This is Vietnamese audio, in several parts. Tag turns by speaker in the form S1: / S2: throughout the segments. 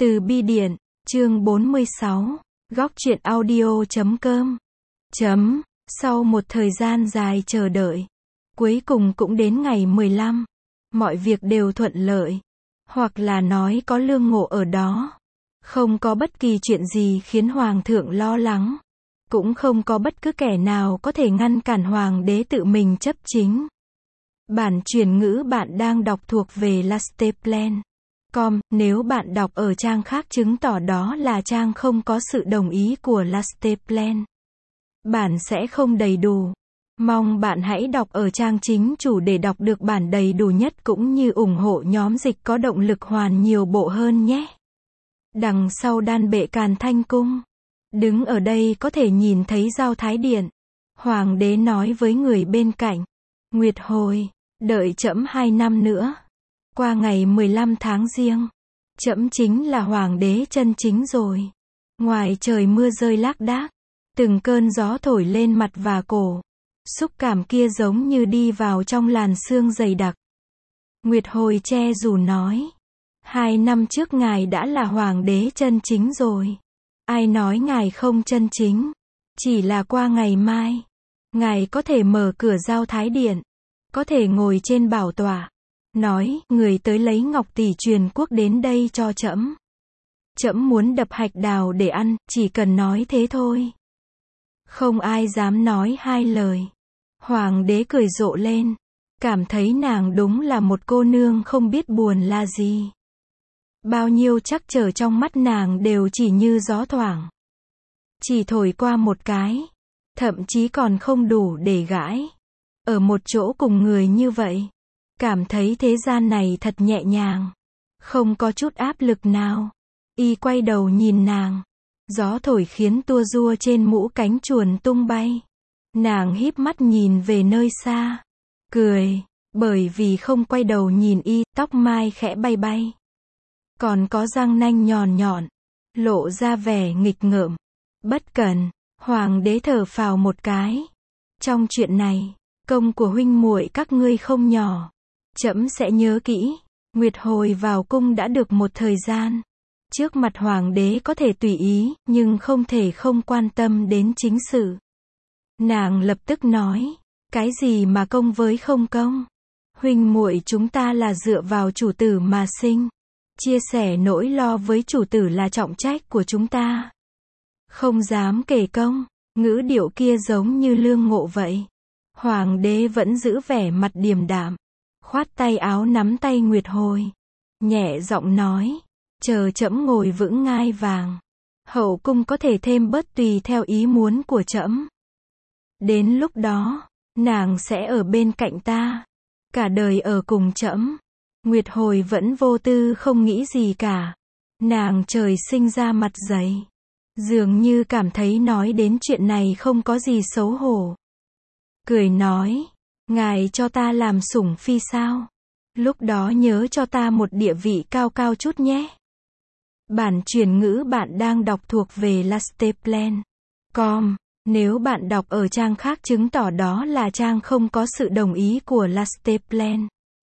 S1: Từ bi điện, chương 46, góc truyện audio.com. Sau một thời gian dài chờ đợi, cuối cùng cũng đến ngày 15. Mọi việc đều thuận lợi. Hoặc là nói có Lương Ngộ ở đó. Không có bất kỳ chuyện gì khiến Hoàng thượng lo lắng. Cũng không có bất cứ kẻ nào có thể ngăn cản Hoàng đế tự mình chấp chính. Bản truyền ngữ bạn đang đọc thuộc về Lasteplan. Nếu bạn đọc ở trang khác chứng tỏ đó là trang không có sự đồng ý của Lasteplan. Bản sẽ không đầy đủ. Mong bạn hãy đọc ở trang chính chủ để đọc được bản đầy đủ nhất cũng như ủng hộ nhóm dịch có động lực hoàn nhiều bộ hơn nhé. Đằng sau đan bệ Càn Thanh Cung. Đứng ở đây có thể nhìn thấy Giao Thái Điện. Hoàng đế nói với người bên cạnh. Nguyệt hồi, đợi trẫm 2 năm nữa. Qua ngày 15 tháng Giêng, trẫm chính là hoàng đế chân chính rồi. Ngoài trời mưa rơi lác đác, từng cơn gió thổi lên mặt và cổ. Xúc cảm kia giống như đi vào trong làn sương dày đặc. Nguyệt hồi che dù nói, 2 năm trước ngài đã là hoàng đế chân chính rồi. Ai nói ngài không chân chính? Chỉ là qua ngày mai, ngài có thể mở cửa Giao Thái Điện, có thể ngồi trên bảo tọa. Nói, người tới lấy ngọc tỷ truyền quốc đến đây cho trẫm. Trẫm muốn đập hạch đào để ăn, chỉ cần nói thế thôi. Không ai dám nói hai lời. Hoàng đế cười rộ lên. Cảm thấy nàng đúng là một cô nương không biết buồn là gì. Bao nhiêu trắc trở trong mắt nàng đều chỉ như gió thoảng. Chỉ thổi qua một cái. Thậm chí còn không đủ để gãi. Ở một chỗ cùng người như vậy. Cảm thấy thế gian này thật nhẹ nhàng. Không có chút áp lực nào. Y quay đầu nhìn nàng. Gió thổi khiến tua rua trên mũ cánh chuồn tung bay. Nàng híp mắt nhìn về nơi xa. Cười. Bởi vì không quay đầu nhìn y, tóc mai khẽ bay bay. Còn có răng nanh nhọn nhọn. Lộ ra vẻ nghịch ngợm. Bất cần. Hoàng đế thở phào một cái. Trong chuyện này, công của huynh muội các ngươi không nhỏ. Trẫm sẽ nhớ kỹ. Nguyệt hồi vào cung đã được một thời gian. Trước mặt hoàng đế có thể tùy ý, nhưng không thể không quan tâm đến chính sự. Nàng lập tức nói, cái gì mà công với không công? Huynh muội chúng ta là dựa vào chủ tử mà sinh. Chia sẻ nỗi lo với chủ tử là trọng trách của chúng ta. Không dám kể công. Ngữ điệu kia giống như Lương Ngộ vậy. Hoàng đế vẫn giữ vẻ mặt điềm đạm. Khoát tay áo nắm tay Nguyệt hồi. Nhẹ giọng nói. Chờ trẫm ngồi vững ngai vàng. Hậu cung có thể thêm bớt tùy theo ý muốn của trẫm. Đến lúc đó, nàng sẽ ở bên cạnh ta. Cả đời ở cùng trẫm. Nguyệt hồi vẫn vô tư không nghĩ gì cả. Nàng trời sinh ra mặt dày. Dường như cảm thấy nói đến chuyện này không có gì xấu hổ. Cười nói. Ngài cho ta làm sủng phi sao? Lúc đó nhớ cho ta một địa vị cao cao chút nhé. Bản truyền ngữ bạn đang đọc thuộc về Lasteplan. Nếu bạn đọc ở trang khác chứng tỏ đó là trang không có sự đồng ý của Lasteplan.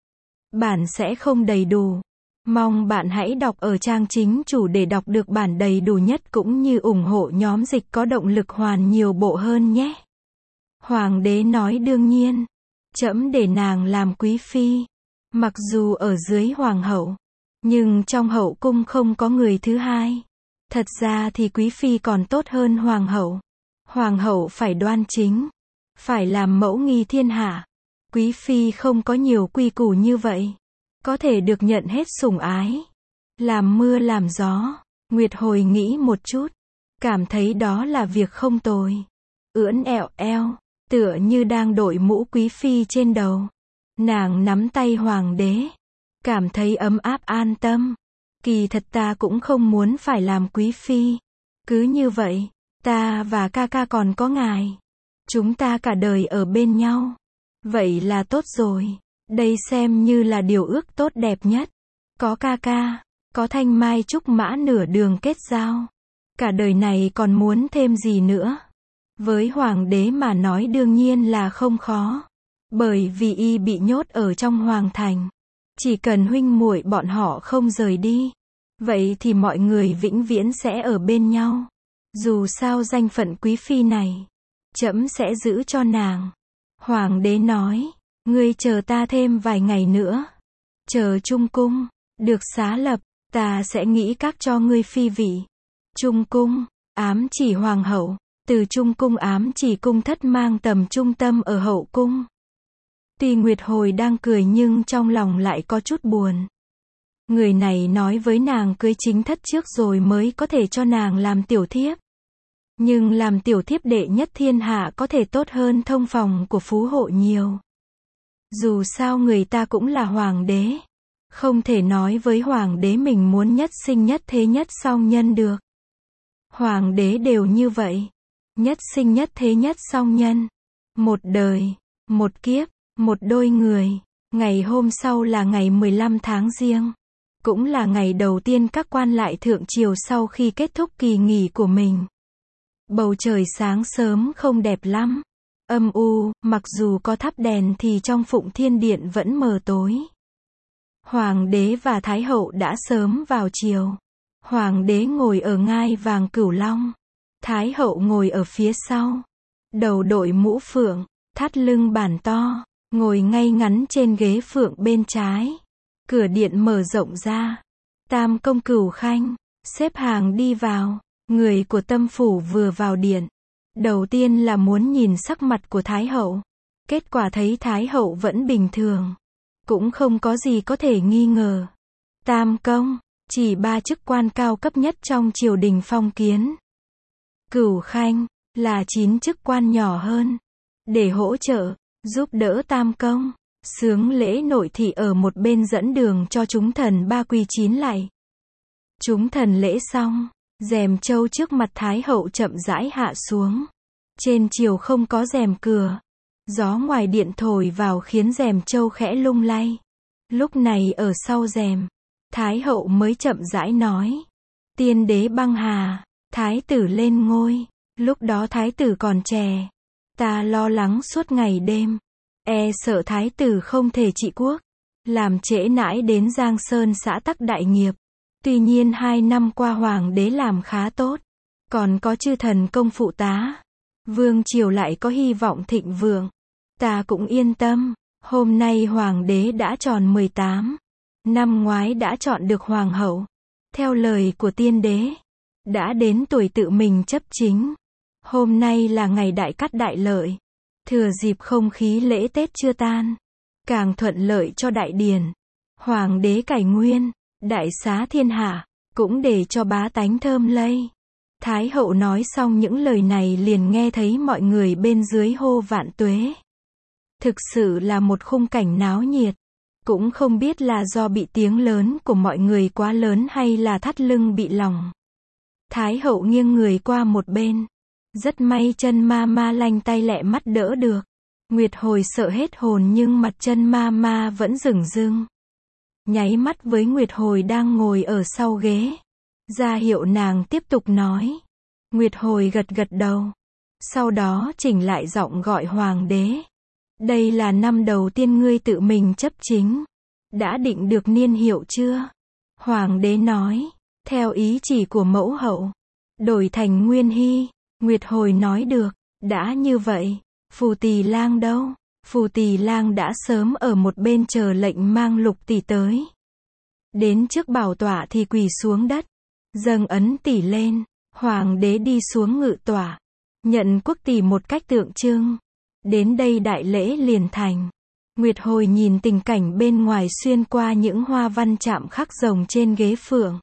S1: Bản sẽ không đầy đủ. Mong bạn hãy đọc ở trang chính chủ để đọc được bản đầy đủ nhất cũng như ủng hộ nhóm dịch có động lực hoàn nhiều bộ hơn nhé. Hoàng đế nói đương nhiên. Trẫm để nàng làm quý phi. Mặc dù ở dưới hoàng hậu. Nhưng trong hậu cung không có người thứ hai. Thật ra thì quý phi còn tốt hơn hoàng hậu. Hoàng hậu phải đoan chính. Phải làm mẫu nghi thiên hạ. Quý phi không có nhiều quy củ như vậy. Có thể được nhận hết sủng ái. Làm mưa làm gió. Nguyệt hồi nghĩ một chút. Cảm thấy đó là việc không tồi. Ưỡn eo. Tựa như đang đội mũ quý phi trên đầu. Nàng nắm tay hoàng đế. Cảm thấy ấm áp an tâm. Kỳ thật ta cũng không muốn phải làm quý phi. Cứ như vậy, ta và ca ca còn có ngài. Chúng ta cả đời ở bên nhau. Vậy là tốt rồi. Đây xem như là điều ước tốt đẹp nhất. Có ca ca, có thanh mai trúc mã nửa đường kết giao. Cả đời này còn muốn thêm gì nữa? Với hoàng đế mà nói đương nhiên là không khó. Bởi vì y bị nhốt ở trong hoàng thành. Chỉ cần huynh muội bọn họ không rời đi. Vậy thì mọi người vĩnh viễn sẽ ở bên nhau. Dù sao danh phận quý phi này, trẫm sẽ giữ cho nàng. Hoàng đế nói, ngươi chờ ta thêm vài ngày nữa. Chờ Trung cung được xá lập, ta sẽ nghĩ cách cho ngươi phi vị. Trung cung, ám chỉ hoàng hậu, từ Trung cung ám chỉ cung thất mang tầm trung tâm ở hậu cung. Tuy Nguyệt Hồi đang cười nhưng trong lòng lại có chút buồn. Người này nói với nàng cưới chính thất trước rồi mới có thể cho nàng làm tiểu thiếp. Nhưng làm tiểu thiếp đệ nhất thiên hạ có thể tốt hơn thông phòng của phú hộ nhiều. Dù sao người ta cũng là hoàng đế. Không thể nói với hoàng đế mình muốn nhất sinh nhất thế nhất song nhân được. Hoàng đế đều như vậy. Nhất sinh nhất thế nhất song nhân. Một đời, một kiếp, một đôi người. Ngày hôm sau là ngày 15 tháng Giêng. Cũng là ngày đầu tiên các quan lại thượng triều sau khi kết thúc kỳ nghỉ của mình. Bầu trời sáng sớm không đẹp lắm. Âm u, mặc dù có thắp đèn thì trong Phụng Thiên Điện vẫn mờ tối. Hoàng đế và Thái hậu đã sớm vào triều. Hoàng đế ngồi ở ngai vàng Cửu Long. Thái hậu ngồi ở phía sau. Đầu đội mũ phượng, thắt lưng bản to, ngồi ngay ngắn trên ghế phượng bên trái. Cửa điện mở rộng ra. Tam công Cửu Khanh xếp hàng đi vào. Người của Tâm phủ vừa vào điện, đầu tiên là muốn nhìn sắc mặt của Thái hậu. Kết quả thấy Thái hậu vẫn bình thường, cũng không có gì có thể nghi ngờ. Tam công, chỉ 3 chức quan cao cấp nhất trong triều đình phong kiến. Cửu Khanh, là 9 chức quan nhỏ hơn. Để hỗ trợ, giúp đỡ Tam công, xướng lễ nội thị ở một bên dẫn đường cho chúng thần 3 quỳ 9 lạy. Chúng thần lễ xong, rèm trâu trước mặt Thái hậu chậm rãi hạ xuống. Trên triều không có rèm cửa. Gió ngoài điện thổi vào khiến rèm trâu khẽ lung lay. Lúc này ở sau rèm, Thái hậu mới chậm rãi nói. Tiên đế băng hà, thái tử lên ngôi. Lúc đó thái tử còn trẻ. Ta lo lắng suốt ngày đêm. E sợ thái tử không thể trị quốc. Làm trễ nãi đến Giang Sơn xã tắc đại nghiệp. Tuy nhiên 2 năm qua hoàng đế làm khá tốt. Còn có chư thần công phụ tá. Vương triều lại có hy vọng thịnh vượng. Ta cũng yên tâm. Hôm nay hoàng đế đã tròn 18. Năm ngoái đã chọn được hoàng hậu. Theo lời của tiên đế. Đã đến tuổi tự mình chấp chính. Hôm nay là ngày đại cát đại lợi. Thừa dịp không khí lễ Tết chưa tan. Càng thuận lợi cho đại điển. Hoàng đế cải nguyên. Đại xá thiên hạ, cũng để cho bá tánh thơm lây. Thái hậu nói xong những lời này liền nghe thấy mọi người bên dưới hô vạn tuế. Thực sự là một khung cảnh náo nhiệt. Cũng không biết là do bị tiếng lớn của mọi người quá lớn hay là thắt lưng bị lỏng. Thái hậu nghiêng người qua một bên. Rất may chân ma ma lanh tay lẹ mắt đỡ được. Nguyệt Hồi sợ hết hồn nhưng mặt chân ma ma vẫn rửng rưng. Nháy mắt với Nguyệt Hồi đang ngồi ở sau ghế. Ra hiệu nàng tiếp tục nói. Nguyệt Hồi gật gật đầu. Sau đó chỉnh lại giọng gọi hoàng đế. Đây là năm đầu tiên ngươi tự mình chấp chính. Đã định được niên hiệu chưa? Hoàng đế nói. Theo ý chỉ của mẫu hậu. Đổi thành Nguyên Hy. Nguyệt Hồi nói được. Đã như vậy. Phù Tỳ Lang đâu? Phù Tỳ Lang đã sớm ở một bên chờ lệnh mang Lục tỷ tới. Đến trước bảo tọa thì quỳ xuống đất. Dâng ấn tỷ lên. Hoàng đế đi xuống ngự tọa. Nhận quốc tỷ một cách tượng trưng. Đến đây đại lễ liền thành. Nguyệt Hồi nhìn tình cảnh bên ngoài xuyên qua những hoa văn chạm khắc rồng trên ghế phượng.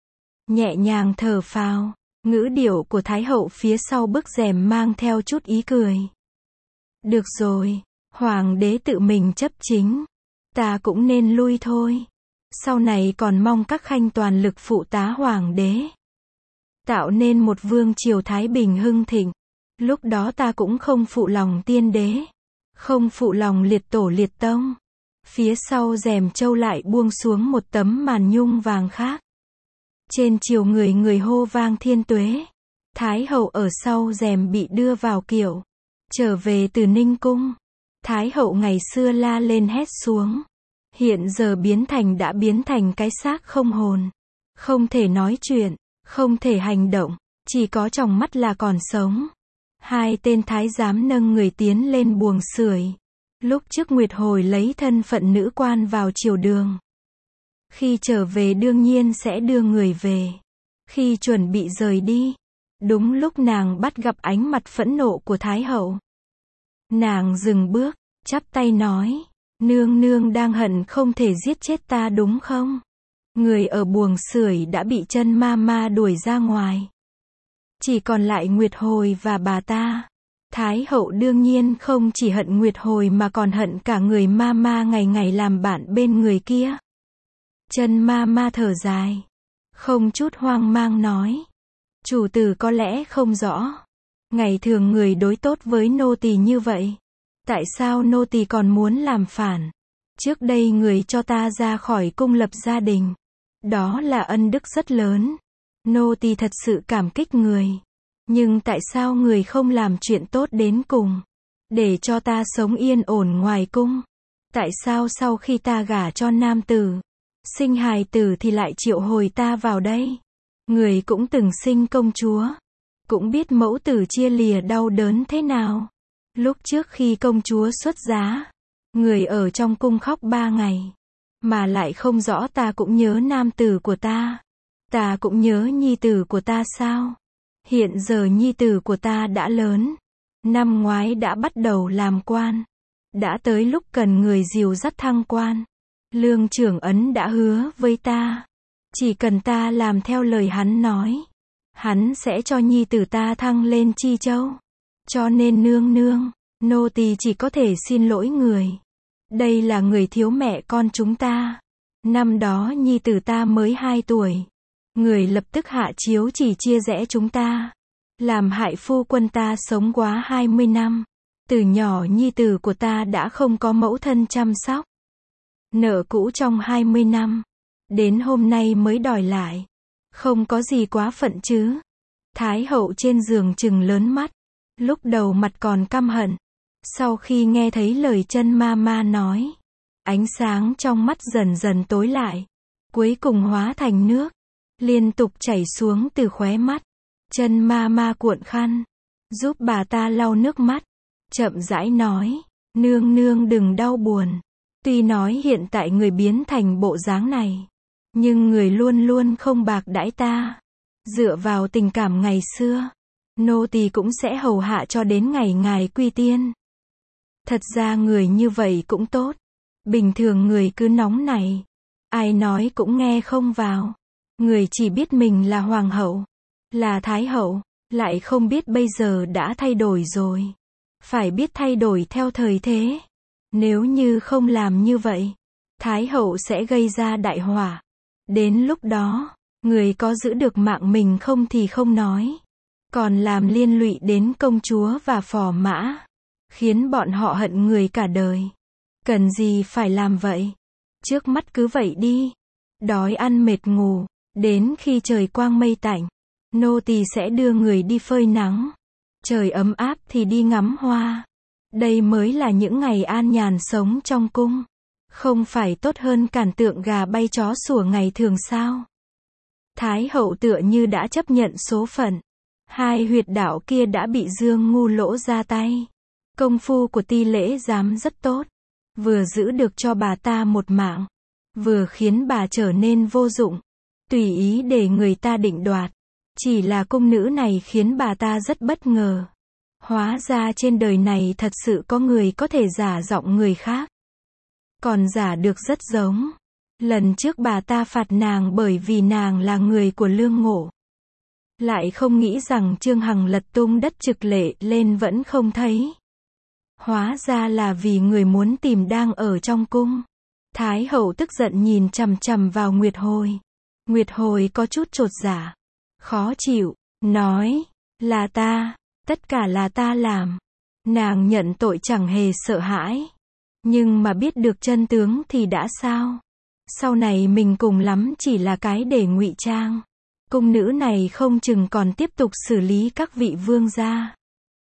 S1: Nhẹ nhàng thở phào. Ngữ điệu của Thái hậu phía sau bức rèm mang theo chút ý cười. Được rồi. Hoàng đế tự mình chấp chính. Ta cũng nên lui thôi. Sau này còn mong các khanh toàn lực phụ tá hoàng đế. Tạo nên một vương triều thái bình hưng thịnh. Lúc đó ta cũng không phụ lòng tiên đế. Không phụ lòng liệt tổ liệt tông. Phía sau rèm trâu lại buông xuống một tấm màn nhung vàng khác. Trên triều người người hô vang thiên tuế. Thái hậu ở sau rèm bị đưa vào kiệu. Trở về từ Ninh cung. Thái hậu ngày xưa la lên hét xuống. Hiện giờ đã biến thành cái xác không hồn. Không thể nói chuyện, không thể hành động, chỉ có tròng mắt là còn sống. Hai tên thái giám nâng người tiến lên buồng sưởi. Lúc trước Nguyệt Hồi lấy thân phận nữ quan vào triều đường. Khi trở về đương nhiên sẽ đưa người về. Khi chuẩn bị rời đi, đúng lúc nàng bắt gặp ánh mặt phẫn nộ của Thái hậu. Nàng dừng bước, chắp tay nói, nương nương đang hận không thể giết chết ta đúng không? Người ở buồng sưởi đã bị chân ma ma đuổi ra ngoài. Chỉ còn lại Nguyệt Hồi và bà ta. Thái hậu đương nhiên không chỉ hận Nguyệt Hồi mà còn hận cả người ma ma ngày ngày làm bạn bên người kia. Chân ma ma thở dài, không chút hoang mang nói, chủ tử có lẽ không rõ. Ngày thường người đối tốt với nô tỳ như vậy. Tại sao nô tỳ còn muốn làm phản? Trước đây người cho ta ra khỏi cung lập gia đình. Đó là ân đức rất lớn. Nô tỳ thật sự cảm kích người. Nhưng tại sao người không làm chuyện tốt đến cùng? Để cho ta sống yên ổn ngoài cung. Tại sao sau khi ta gả cho nam tử, sinh hài tử thì lại triệu hồi ta vào đây? Người cũng từng sinh công chúa. Cũng biết mẫu tử chia lìa đau đớn thế nào. Lúc trước khi công chúa xuất giá, người ở trong cung khóc 3 ngày. Mà lại không rõ ta cũng nhớ nam tử của ta. Ta cũng nhớ nhi tử của ta sao? Hiện giờ nhi tử của ta đã lớn. Năm ngoái đã bắt đầu làm quan. Đã tới lúc cần người dìu dắt thăng quan. Lương trưởng ấn đã hứa với ta. Chỉ cần ta làm theo lời hắn nói. Hắn sẽ cho nhi tử ta thăng lên Chi Châu. Cho nên nương nương, nô tỳ chỉ có thể xin lỗi người. Đây là người thiếu mẹ con chúng ta. Năm đó nhi tử ta mới 2 tuổi. Người lập tức hạ chiếu chỉ chia rẽ chúng ta. Làm hại phu quân ta sống quá 20 năm. Từ nhỏ nhi tử của ta đã không có mẫu thân chăm sóc. Nợ cũ trong 20 năm. Đến hôm nay mới đòi lại. Không có gì quá phận chứ. Thái hậu trên giường trừng lớn mắt. Lúc đầu mặt còn căm hận. Sau khi nghe thấy lời chân ma ma nói, ánh sáng trong mắt dần dần tối lại. Cuối cùng hóa thành nước. Liên tục chảy xuống từ khóe mắt. Chân ma ma cuộn khăn. Giúp bà ta lau nước mắt. Chậm rãi nói. Nương nương đừng đau buồn. Tuy nói hiện tại người biến thành bộ dáng này. Nhưng người luôn luôn không bạc đãi ta. Dựa vào tình cảm ngày xưa. Nô tỳ cũng sẽ hầu hạ cho đến ngày ngài quy tiên. Thật ra người như vậy cũng tốt. Bình thường người cứ nóng này. Ai nói cũng nghe không vào. Người chỉ biết mình là hoàng hậu. Là thái hậu. Lại không biết bây giờ đã thay đổi rồi. Phải biết thay đổi theo thời thế. Nếu như không làm như vậy, thái hậu sẽ gây ra đại họa. Đến lúc đó, người có giữ được mạng mình không thì không nói. Còn làm liên lụy đến công chúa và phò mã. Khiến bọn họ hận người cả đời. Cần gì phải làm vậy? Trước mắt cứ vậy đi. Đói ăn mệt ngủ. Đến khi trời quang mây tạnh, nô tỳ sẽ đưa người đi phơi nắng. Trời ấm áp thì đi ngắm hoa. Đây mới là những ngày an nhàn sống trong cung. Không phải tốt hơn cản tượng gà bay chó sủa ngày thường sao? Thái hậu tựa như đã chấp nhận số phận. Hai huyệt đạo kia đã bị Dương Ngu Lỗ ra tay. Công phu của Ti Lễ Giám rất tốt. Vừa giữ được cho bà ta một mạng. Vừa khiến bà trở nên vô dụng. Tùy ý để người ta định đoạt. Chỉ là cung nữ này khiến bà ta rất bất ngờ. Hóa ra trên đời này thật sự có người có thể giả giọng người khác. Còn giả được rất giống. Lần trước bà ta phạt nàng bởi vì nàng là người của Lương Ngộ. Lại không nghĩ rằng Trương Hằng lật tung đất trực lệ lên vẫn không thấy. Hóa ra là vì người muốn tìm đang ở trong cung. Thái hậu tức giận nhìn chằm chằm vào Nguyệt Hồi. Nguyệt Hồi có chút chột dạ. Khó chịu. Nói. Là ta. Tất cả là ta làm. Nàng nhận tội chẳng hề sợ hãi. Nhưng mà biết được chân tướng thì đã sao? Sau này mình cùng lắm chỉ là cái để ngụy trang. Cung nữ này không chừng còn tiếp tục xử lý các vị vương gia.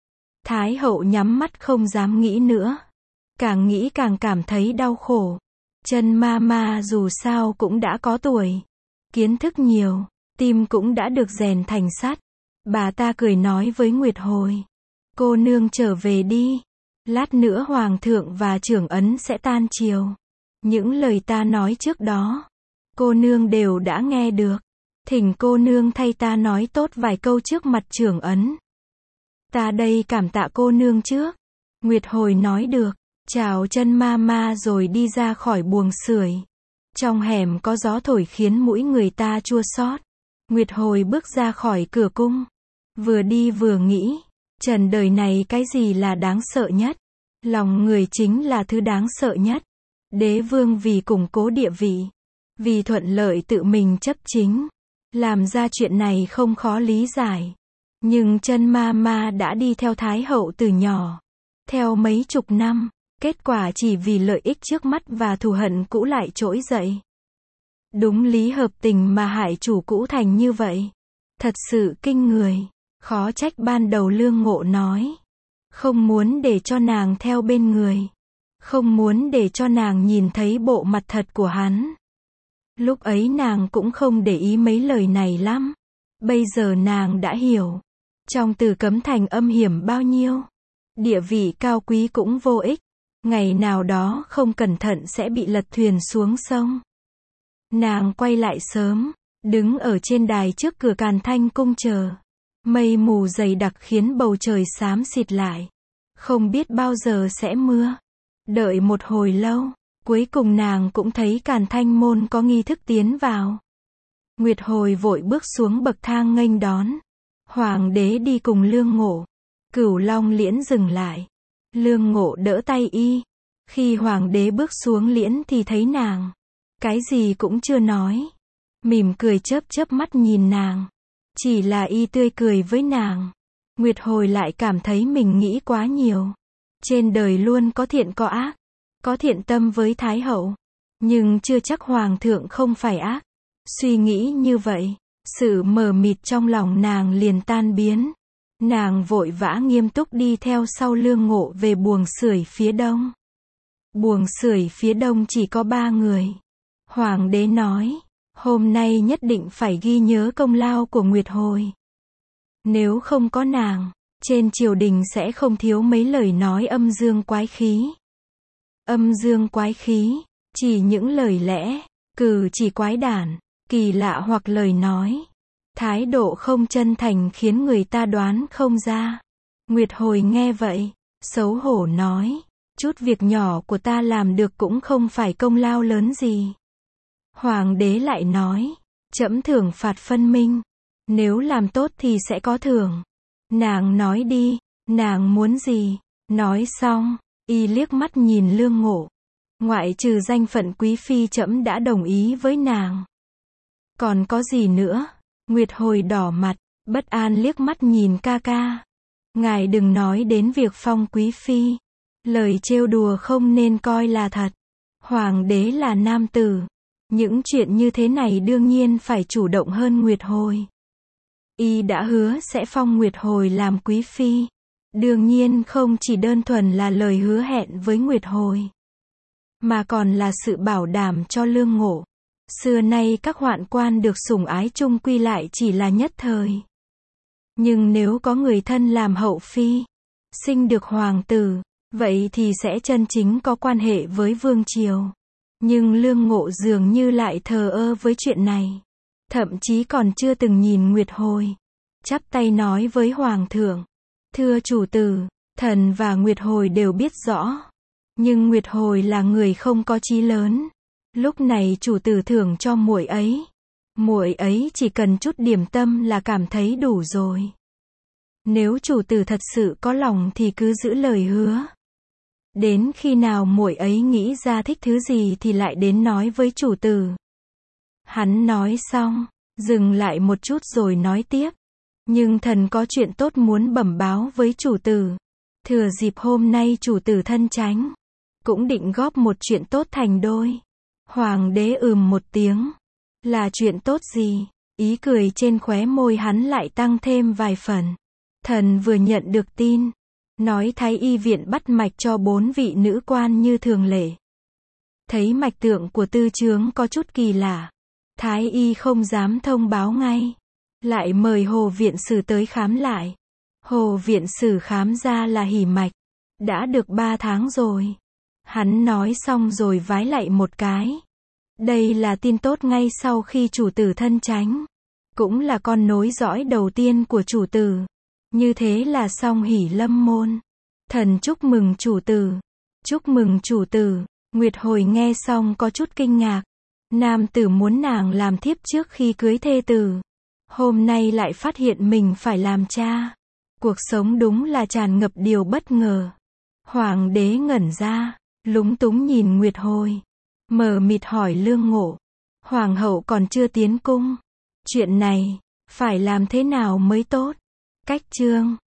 S1: Thái hậu nhắm mắt không dám nghĩ nữa. Càng nghĩ càng cảm thấy đau khổ. Chân ma ma dù sao cũng đã có tuổi. kiến thức nhiều, tim cũng đã được rèn thành sắt. Bà ta cười nói với Nguyệt Hồi. Cô nương trở về đi. Lát nữa Hoàng thượng và trưởng ấn sẽ tan triều. Những lời ta nói trước đó, cô nương đều đã nghe được. Thỉnh cô nương thay ta nói tốt vài câu trước mặt trưởng ấn. Ta đây cảm tạ cô nương trước. Nguyệt Hồi nói được, chào chân ma ma rồi đi ra khỏi buồng sưởi. Trong hẻm có gió thổi khiến mũi người ta chua xót. Nguyệt Hồi bước ra khỏi cửa cung. Vừa đi vừa nghĩ, trần đời này cái gì là đáng sợ nhất? Lòng người chính là thứ đáng sợ nhất. Đế vương vì củng cố địa vị, vì thuận lợi tự mình chấp chính, làm ra chuyện này không khó lý giải. Nhưng chân ma ma đã đi theo Thái hậu từ nhỏ, theo mấy chục năm, kết quả chỉ vì lợi ích trước mắt và thù hận cũ lại trỗi dậy. Đúng lý hợp tình mà hại chủ cũ thành như vậy. Thật sự kinh người, khó trách ban đầu Lương Ngộ nói. Không muốn để cho nàng theo bên người. Không muốn để cho nàng nhìn thấy bộ mặt thật của hắn. Lúc ấy nàng cũng không để ý mấy lời này lắm. Bây giờ nàng đã hiểu. Trong Từ Cấm Thành âm hiểm bao nhiêu. Địa vị cao quý cũng vô ích. Ngày nào đó không cẩn thận sẽ bị lật thuyền xuống sông. Nàng quay lại sớm, đứng ở trên đài trước cửa Càn Thanh cung chờ. Mây mù dày đặc khiến bầu trời xám xịt lại. Không biết bao giờ sẽ mưa. Đợi một hồi lâu, cuối cùng nàng cũng thấy Càn Thanh môn có nghi thức tiến vào. Nguyệt Hồi vội bước xuống bậc thang nghênh đón. Hoàng đế đi cùng Lương Ngộ. Cửu Long liễn dừng lại. Lương Ngộ đỡ tay y. Khi hoàng đế bước xuống liễn thì thấy nàng. Cái gì cũng chưa nói. Mỉm cười chớp chớp mắt nhìn nàng. Chỉ là y tươi cười với nàng. Nguyệt Hồi lại cảm thấy mình nghĩ quá nhiều. Trên đời luôn có thiện có ác. Có thiện tâm với Thái hậu. Nhưng chưa chắc hoàng thượng không phải ác. Suy nghĩ như vậy, sự mờ mịt trong lòng nàng liền tan biến. Nàng vội vã nghiêm túc đi theo sau Lương Ngộ về buồng sưởi phía đông. Buồng sưởi phía đông chỉ có 3 người. Hoàng đế nói, hôm nay nhất định phải ghi nhớ công lao của Nguyệt Hồi. Nếu không có nàng, trên triều đình sẽ không thiếu mấy lời nói âm dương quái khí. Âm dương quái khí, chỉ những lời lẽ, cử chỉ quái đản, kỳ lạ hoặc lời nói. Thái độ không chân thành khiến người ta đoán không ra. Nguyệt Hồi nghe vậy, xấu hổ nói, chút việc nhỏ của ta làm được cũng không phải công lao lớn gì. Hoàng đế lại nói, trẫm thưởng phạt phân minh. Nếu làm tốt thì sẽ có thưởng. Nàng nói đi, nàng muốn gì? Nói xong, y liếc mắt nhìn Lương Ngộ. Ngoại trừ danh phận quý phi trẫm đã đồng ý với nàng. Còn có gì nữa? Nguyệt Hồi đỏ mặt, bất an liếc mắt nhìn ca ca. Ngài đừng nói đến việc phong quý phi. Lời trêu đùa không nên coi là thật. Hoàng đế là nam tử. Những chuyện như thế này đương nhiên phải chủ động hơn Nguyệt Hồi. Y đã hứa sẽ phong Nguyệt Hồi làm quý phi. Đương nhiên không chỉ đơn thuần là lời hứa hẹn với Nguyệt Hồi, mà còn là sự bảo đảm cho Lương Ngộ. Xưa nay các hoạn quan được sủng ái chung quy lại chỉ là nhất thời. Nhưng nếu có người thân làm hậu phi, sinh được hoàng tử, vậy thì sẽ chân chính có quan hệ với vương triều. Nhưng Lương Ngộ dường như lại thờ ơ với chuyện này. Thậm chí còn chưa từng nhìn Nguyệt Hồi. Chắp tay nói với Hoàng thượng. Thưa chủ tử, thần và Nguyệt Hồi đều biết rõ. Nhưng Nguyệt Hồi là người không có chí lớn. Lúc này chủ tử thưởng cho muội ấy. Muội ấy chỉ cần chút điểm tâm là cảm thấy đủ rồi. Nếu chủ tử thật sự có lòng thì cứ giữ lời hứa. Đến khi nào muội ấy nghĩ ra thích thứ gì thì lại đến nói với chủ tử. Hắn nói xong, dừng lại một chút rồi nói tiếp. Nhưng thần có chuyện tốt muốn bẩm báo với chủ tử. Thừa dịp hôm nay chủ tử thân chánh, cũng định góp một chuyện tốt thành đôi. Hoàng đế một tiếng. Là chuyện tốt gì? Ý cười trên khóe môi hắn lại tăng thêm vài phần. Thần vừa nhận được tin. Nói Thái y viện bắt mạch cho 4 vị nữ quan như thường lệ. Thấy mạch tượng của tư chướng có chút kỳ lạ. Thái y không dám thông báo ngay. Lại mời Hồ viện sử tới khám lại. Hồ viện sử khám ra là hỉ mạch. Đã được 3 tháng rồi. Hắn nói xong rồi vái lạy một cái. Đây là tin tốt ngay sau khi chủ tử thân chánh. Cũng là con nối dõi đầu tiên của chủ tử. Như thế là xong hỉ lâm môn. Thần chúc mừng chủ tử. Chúc mừng chủ tử. Nguyệt Hồi nghe xong có chút kinh ngạc. Nam tử muốn nàng làm thiếp trước khi cưới thê tử. Hôm nay lại phát hiện mình phải làm cha. Cuộc sống đúng là tràn ngập điều bất ngờ. Hoàng đế ngẩn ra, lúng túng nhìn Nguyệt Hồi. Mờ mịt hỏi Lương Ngộ. Hoàng hậu còn chưa tiến cung. Chuyện này, phải làm thế nào mới tốt? Cách chương